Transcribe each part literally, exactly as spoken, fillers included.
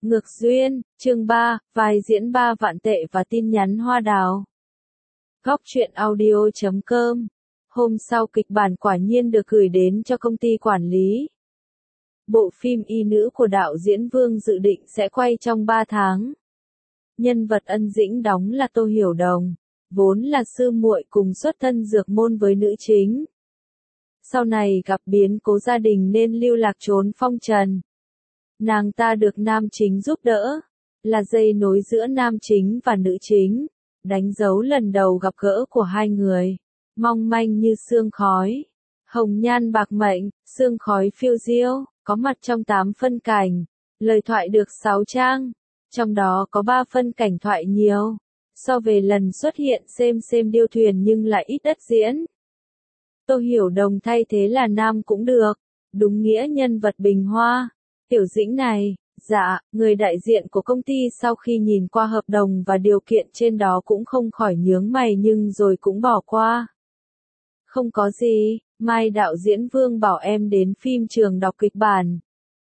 Ngược duyên, chương ba, vai diễn ba vạn tệ và tin nhắn hoa đào. Góc truyện audio chấm com. Hôm sau kịch bản quả nhiên được gửi đến cho công ty quản lý. Bộ phim Y Nữ của đạo diễn Vương dự định sẽ quay trong ba tháng. Nhân vật Ân Dĩnh đóng là Tô Hiểu Đồng, vốn là sư muội cùng xuất thân dược môn với nữ chính. Sau này gặp biến cố gia đình nên lưu lạc trốn phong trần. Nàng ta được nam chính giúp đỡ, là dây nối giữa nam chính và nữ chính, đánh dấu lần đầu gặp gỡ của hai người, mong manh như sương khói, hồng nhan bạc mệnh, sương khói phiêu diêu, có mặt trong tám phân cảnh, lời thoại được sáu trang, trong đó có ba phân cảnh thoại nhiều, so về lần xuất hiện xem xem điêu thuyền nhưng lại ít đất diễn. Tô Hiểu Đồng thay thế là nam cũng được, đúng nghĩa nhân vật bình hoa. Tiểu Dĩnh này, dạ, người đại diện của công ty sau khi nhìn qua hợp đồng và điều kiện trên đó cũng không khỏi nhướng mày nhưng rồi cũng bỏ qua. Không có gì, mai đạo diễn Vương bảo em đến phim trường đọc kịch bản.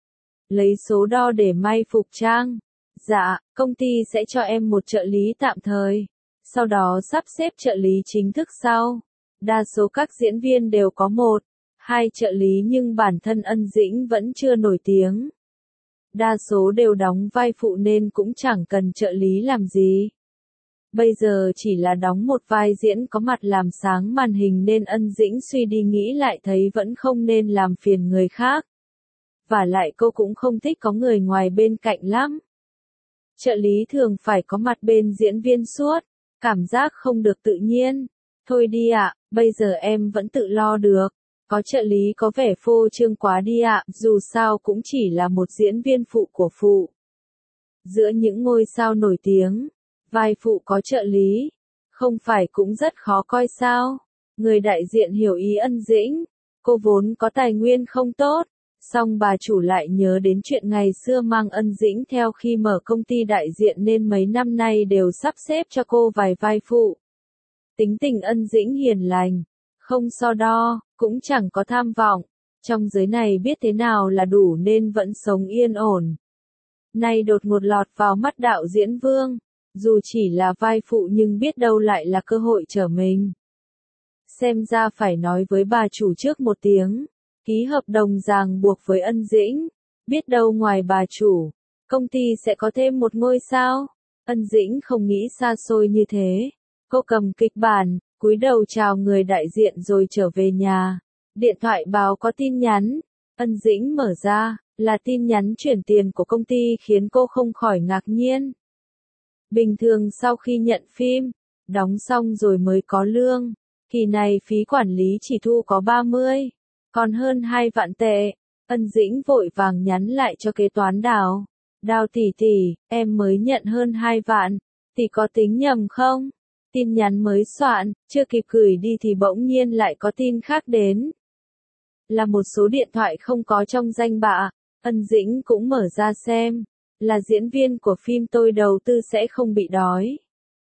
Lấy số đo để may phục trang. Dạ, công ty sẽ cho em một trợ lý tạm thời. Sau đó sắp xếp trợ lý chính thức sau. Đa số các diễn viên đều có một, hai trợ lý nhưng bản thân Ân Dĩnh vẫn chưa nổi tiếng. Đa số đều đóng vai phụ nên cũng chẳng cần trợ lý làm gì. Bây giờ chỉ là đóng một vai diễn có mặt làm sáng màn hình nên Ân Dĩnh suy đi nghĩ lại thấy vẫn không nên làm phiền người khác. Và lại cô cũng không thích có người ngoài bên cạnh lắm. Trợ lý thường phải có mặt bên diễn viên suốt, cảm giác không được tự nhiên. Thôi đi ạ, bây giờ em vẫn tự lo được. Có trợ lý có vẻ phô trương quá đi ạ, dù sao cũng chỉ là một diễn viên phụ của phụ. Giữa những ngôi sao nổi tiếng, vai phụ có trợ lý, không phải cũng rất khó coi sao? Người đại diện hiểu ý Ân Dĩnh, cô vốn có tài nguyên không tốt, song bà chủ lại nhớ đến chuyện ngày xưa mang Ân Dĩnh theo khi mở công ty đại diện nên mấy năm nay đều sắp xếp cho cô vài vai phụ. Tính tình Ân Dĩnh hiền lành, không so đo, cũng chẳng có tham vọng, trong giới này biết thế nào là đủ nên vẫn sống yên ổn. Nay đột ngột lọt vào mắt đạo diễn Vương, dù chỉ là vai phụ nhưng biết đâu lại là cơ hội trở mình. Xem ra phải nói với bà chủ trước một tiếng, ký hợp đồng ràng buộc với Ân Dĩnh, biết đâu ngoài bà chủ, công ty sẽ có thêm một ngôi sao. Ân Dĩnh không nghĩ xa xôi như thế, cô cầm kịch bản, cúi đầu chào người đại diện rồi trở về nhà. Điện thoại báo có tin nhắn. Ân Dĩnh mở ra, là tin nhắn chuyển tiền của công ty khiến cô không khỏi ngạc nhiên. Bình thường sau khi nhận phim, đóng xong rồi mới có lương. Kỳ này phí quản lý chỉ thu có ba mươi, còn hơn hai vạn tệ. Ân Dĩnh vội vàng nhắn lại cho kế toán Đào. Đào tỷ tỷ, em mới nhận hơn hai vạn, tỷ có tính nhầm không? Tin nhắn mới soạn, chưa kịp gửi đi thì bỗng nhiên lại có tin khác đến. Là một số điện thoại không có trong danh bạ, Ân Dĩnh cũng mở ra xem. Là diễn viên của phim tôi đầu tư sẽ không bị đói.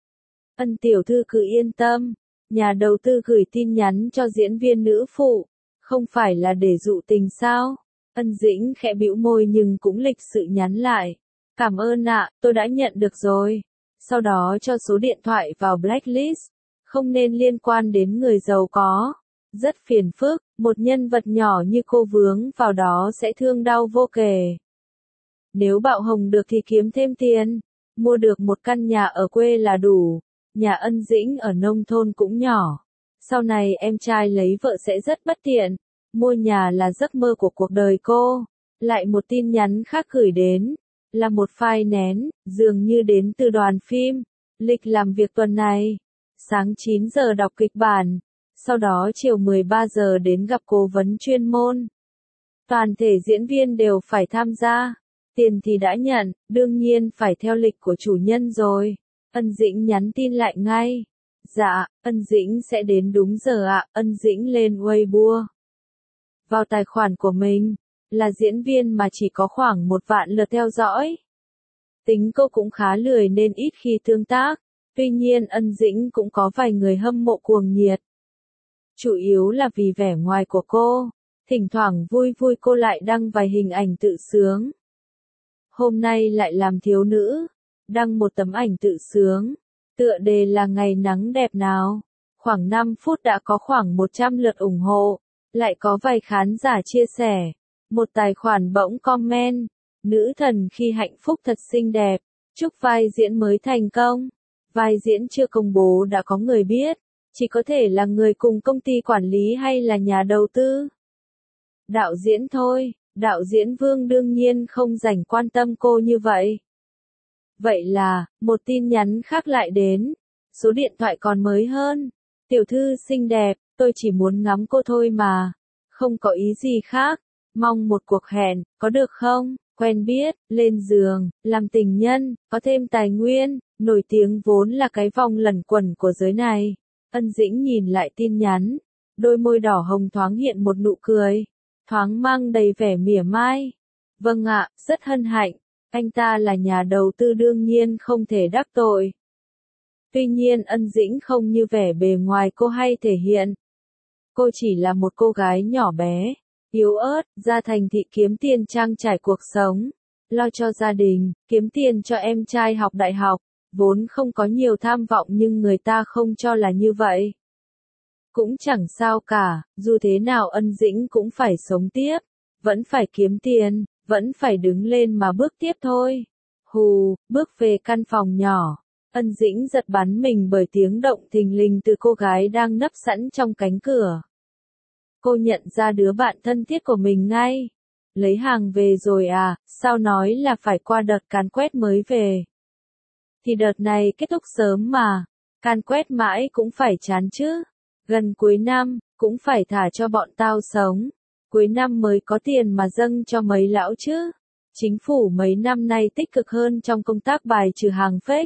Ân tiểu thư cứ yên tâm, nhà đầu tư gửi tin nhắn cho diễn viên nữ phụ, không phải là để dụ tình sao? Ân Dĩnh khẽ bĩu môi nhưng cũng lịch sự nhắn lại. Cảm ơn ạ, tôi đã nhận được rồi. Sau đó cho số điện thoại vào blacklist, không nên liên quan đến người giàu có. Rất phiền phức, một nhân vật nhỏ như cô vướng vào đó sẽ thương đau vô kể. Nếu bạo hồng được thì kiếm thêm tiền, mua được một căn nhà ở quê là đủ. Nhà Ân Dĩnh ở nông thôn cũng nhỏ. Sau này em trai lấy vợ sẽ rất bất tiện. Mua nhà là giấc mơ của cuộc đời cô. Lại một tin nhắn khác gửi đến. Là một file nén, dường như đến từ đoàn phim. Lịch làm việc tuần này. Sáng chín giờ đọc kịch bản. Sau đó chiều mười ba giờ đến gặp cố vấn chuyên môn. Toàn thể diễn viên đều phải tham gia. Tiền thì đã nhận, đương nhiên phải theo lịch của chủ nhân rồi. Ân Dĩnh nhắn tin lại ngay. Dạ, Ân Dĩnh sẽ đến đúng giờ ạ. Ân Dĩnh lên Weibo. Vào tài khoản của mình. Là diễn viên mà chỉ có khoảng một vạn lượt theo dõi. Tính cô cũng khá lười nên ít khi tương tác. Tuy nhiên Ân Dĩnh cũng có vài người hâm mộ cuồng nhiệt. Chủ yếu là vì vẻ ngoài của cô. Thỉnh thoảng vui vui cô lại đăng vài hình ảnh tự sướng. Hôm nay lại làm thiếu nữ, đăng một tấm ảnh tự sướng, tựa đề là ngày nắng đẹp nào. Khoảng năm phút đã có khoảng một trăm lượt ủng hộ, lại có vài khán giả chia sẻ. Một tài khoản bỗng comment, nữ thần khi hạnh phúc thật xinh đẹp, chúc vai diễn mới thành công. Vai diễn chưa công bố đã có người biết, chỉ có thể là người cùng công ty quản lý hay là nhà đầu tư. Đạo diễn thôi, đạo diễn Vương đương nhiên không dành quan tâm cô như vậy. Vậy là, một tin nhắn khác lại đến, số điện thoại còn mới hơn. Tiểu thư xinh đẹp, tôi chỉ muốn ngắm cô thôi mà, không có ý gì khác, mong một cuộc hẹn, có được không? Quen biết, lên giường, làm tình nhân, có thêm tài nguyên, nổi tiếng vốn là cái vòng lẩn quẩn của giới này. Ân Dĩnh nhìn lại tin nhắn, đôi môi đỏ hồng thoáng hiện một nụ cười, thoáng mang đầy vẻ mỉa mai. Vâng ạ, rất hân hạnh, anh ta là nhà đầu tư đương nhiên không thể đắc tội. Tuy nhiên Ân Dĩnh không như vẻ bề ngoài cô hay thể hiện. Cô chỉ là một cô gái nhỏ bé, yếu ớt, ra thành thị kiếm tiền trang trải cuộc sống, lo cho gia đình, kiếm tiền cho em trai học đại học, vốn không có nhiều tham vọng nhưng người ta không cho là như vậy. Cũng chẳng sao cả, dù thế nào Ân Dĩnh cũng phải sống tiếp, vẫn phải kiếm tiền, vẫn phải đứng lên mà bước tiếp thôi. Hù, bước về căn phòng nhỏ. Ân Dĩnh giật bắn mình bởi tiếng động thình lình từ cô gái đang nấp sẵn trong cánh cửa. Cô nhận ra đứa bạn thân thiết của mình ngay. Lấy hàng về rồi à, sao nói là phải qua đợt càn quét mới về. Thì đợt này kết thúc sớm mà, càn quét mãi cũng phải chán chứ. Gần cuối năm, cũng phải thả cho bọn tao sống. Cuối năm mới có tiền mà dâng cho mấy lão chứ. Chính phủ mấy năm nay tích cực hơn trong công tác bài trừ hàng fake.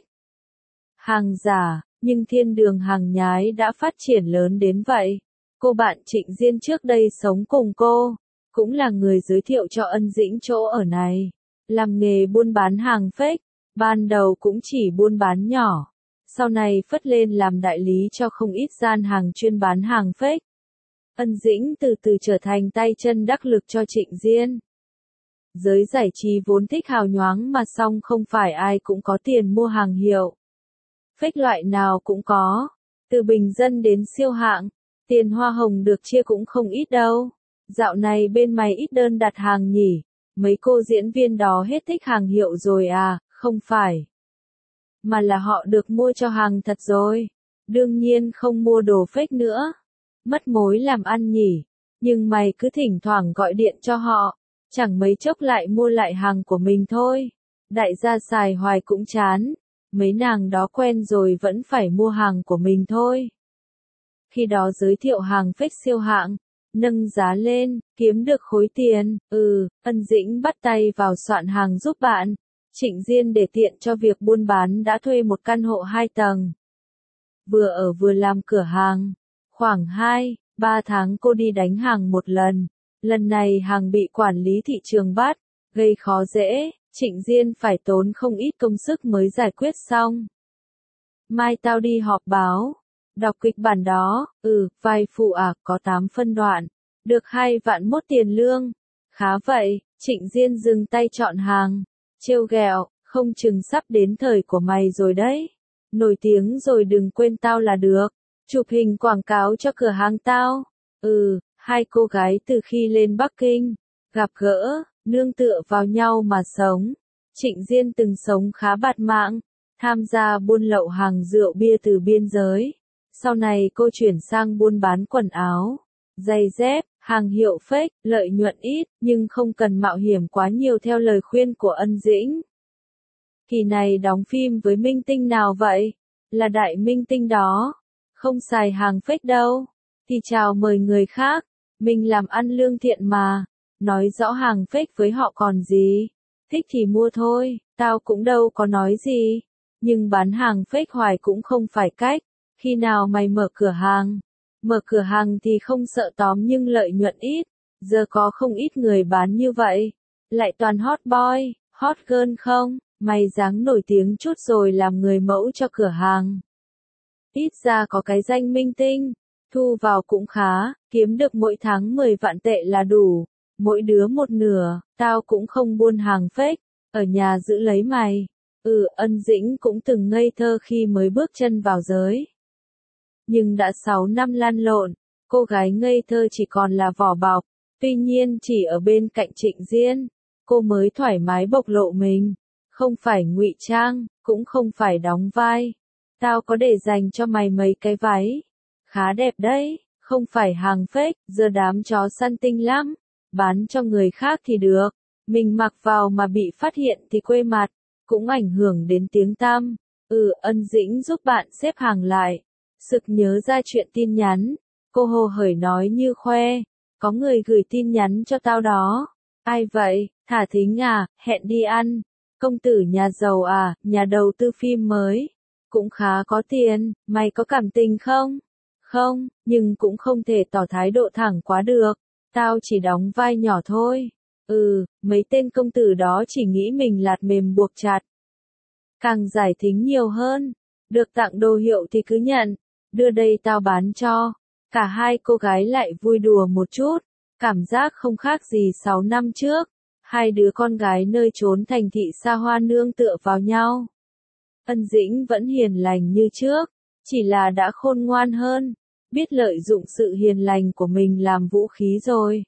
Hàng giả, nhưng thiên đường hàng nhái đã phát triển lớn đến vậy. Cô bạn Trịnh Diên trước đây sống cùng cô, cũng là người giới thiệu cho Ân Dĩnh chỗ ở này. Làm nghề buôn bán hàng fake, ban đầu cũng chỉ buôn bán nhỏ, sau này phất lên làm đại lý cho không ít gian hàng chuyên bán hàng fake. Ân Dĩnh từ từ trở thành tay chân đắc lực cho Trịnh Diên. Giới giải trí vốn thích hào nhoáng mà song không phải ai cũng có tiền mua hàng hiệu. Fake loại nào cũng có, từ bình dân đến siêu hạng, tiền hoa hồng được chia cũng không ít đâu. Dạo này bên mày ít đơn đặt hàng nhỉ, mấy cô diễn viên đó hết thích hàng hiệu rồi à, không phải. Mà là họ được mua cho hàng thật rồi, đương nhiên không mua đồ fake nữa. Mất mối làm ăn nhỉ, nhưng mày cứ thỉnh thoảng gọi điện cho họ, chẳng mấy chốc lại mua lại hàng của mình thôi. Đại gia xài hoài cũng chán. Mấy nàng đó quen rồi vẫn phải mua hàng của mình thôi. Khi đó giới thiệu hàng fake siêu hạng, nâng giá lên, kiếm được khối tiền, ừ, Ân Dĩnh bắt tay vào soạn hàng giúp bạn. Trịnh Diên để tiện cho việc buôn bán đã thuê một căn hộ hai tầng. Vừa ở vừa làm cửa hàng. Khoảng hai, ba tháng cô đi đánh hàng một lần. Lần này hàng bị quản lý thị trường bắt, gây khó dễ. Trịnh Diên phải tốn không ít công sức mới giải quyết xong. Mai tao đi họp báo. Đọc kịch bản đó, ừ, vai phụ à, có tám phân đoạn. Được hai vạn mốt tiền lương. Khá vậy, Trịnh Diên dừng tay chọn hàng. Trêu ghẹo, không chừng sắp đến thời của mày rồi đấy. Nổi tiếng rồi đừng quên tao là được. Chụp hình quảng cáo cho cửa hàng tao. Ừ, hai cô gái từ khi lên Bắc Kinh, gặp gỡ, nương tựa vào nhau mà sống. Trịnh Diên từng sống khá bạt mạng, tham gia buôn lậu hàng rượu bia từ biên giới. Sau này cô chuyển sang buôn bán quần áo, giày dép, hàng hiệu fake, lợi nhuận ít, nhưng không cần mạo hiểm quá nhiều theo lời khuyên của Ân Dĩnh. Kỳ này đóng phim với minh tinh nào vậy? Là đại minh tinh đó. Không xài hàng fake đâu. Thì chào mời người khác. Mình làm ăn lương thiện mà. Nói rõ hàng fake với họ còn gì. Thích thì mua thôi, tao cũng đâu có nói gì. Nhưng bán hàng fake hoài cũng không phải cách. Khi nào mày mở cửa hàng? Mở cửa hàng thì không sợ tóm nhưng lợi nhuận ít. Giờ có không ít người bán như vậy. Lại toàn hot boy, hot girl không? Mày dáng nổi tiếng chút rồi làm người mẫu cho cửa hàng. Ít ra có cái danh minh tinh. Thu vào cũng khá, kiếm được mỗi tháng mười vạn tệ là đủ. Mỗi đứa một nửa, tao cũng không buôn hàng fake. Ở nhà giữ lấy mày. Ừ, Ân Dĩnh cũng từng ngây thơ khi mới bước chân vào giới. Nhưng đã sáu năm lăn lộn, cô gái ngây thơ chỉ còn là vỏ bọc. Tuy nhiên chỉ ở bên cạnh Trịnh Diên, cô mới thoải mái bộc lộ mình. Không phải ngụy trang, cũng không phải đóng vai. Tao có để dành cho mày mấy cái váy. Khá đẹp đấy, không phải hàng fake, giờ đám chó săn tinh lắm. Bán cho người khác thì được. Mình mặc vào mà bị phát hiện thì quê mặt. Cũng ảnh hưởng đến tiếng tăm. Ừ, Ân Dĩnh giúp bạn xếp hàng lại. Sực nhớ ra chuyện tin nhắn. Cô hồ hởi nói như khoe. Có người gửi tin nhắn cho tao đó. Ai vậy? Thả Thính à, hẹn đi ăn. Công tử nhà giàu à, nhà đầu tư phim mới. Cũng khá có tiền, mày có cảm tình không? Không, nhưng cũng không thể tỏ thái độ thẳng quá được. Tao chỉ đóng vai nhỏ thôi. Ừ, mấy tên công tử đó chỉ nghĩ mình lạt mềm buộc chặt. Càng giải Thính nhiều hơn. Được tặng đồ hiệu thì cứ nhận. Đưa đây tao bán cho. Cả hai cô gái lại vui đùa một chút. Cảm giác không khác gì sáu năm trước. Hai đứa con gái nơi trốn thành thị xa hoa nương tựa vào nhau. Ân Dĩnh vẫn hiền lành như trước. Chỉ là đã khôn ngoan hơn. Biết lợi dụng sự hiền lành của mình làm vũ khí rồi.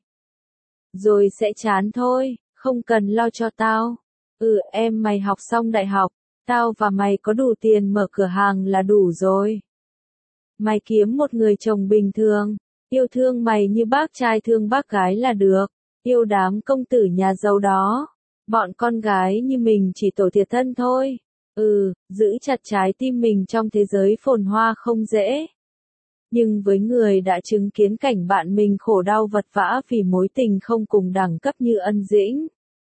Rồi sẽ chán thôi, không cần lo cho tao. Ừ, em mày học xong đại học, tao và mày có đủ tiền mở cửa hàng là đủ rồi. Mày kiếm một người chồng bình thường, yêu thương mày như bác trai thương bác gái là được. Yêu đám công tử nhà giàu đó. Bọn con gái như mình chỉ tổ thiệt thân thôi. Ừ, giữ chặt trái tim mình trong thế giới phồn hoa không dễ. Nhưng với người đã chứng kiến cảnh bạn mình khổ đau vật vã vì mối tình không cùng đẳng cấp như Ân Dĩnh.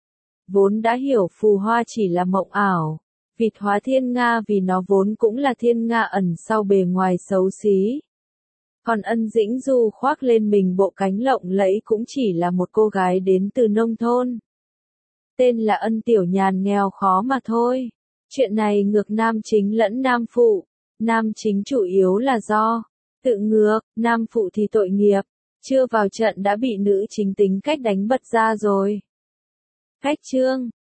Vốn đã hiểu phù hoa chỉ là mộng ảo. Vịt hóa thiên nga vì nó vốn cũng là thiên nga ẩn sau bề ngoài xấu xí. Còn Ân Dĩnh dù khoác lên mình bộ cánh lộng lẫy cũng chỉ là một cô gái đến từ nông thôn. Tên là Ân Tiểu Nhàn nghèo khó mà thôi. Chuyện này ngược nam chính lẫn nam phụ. Nam chính chủ yếu là do tự ngược, nam phụ thì tội nghiệp. Chưa vào trận đã bị nữ chính tính cách đánh bật ra rồi. Cách chương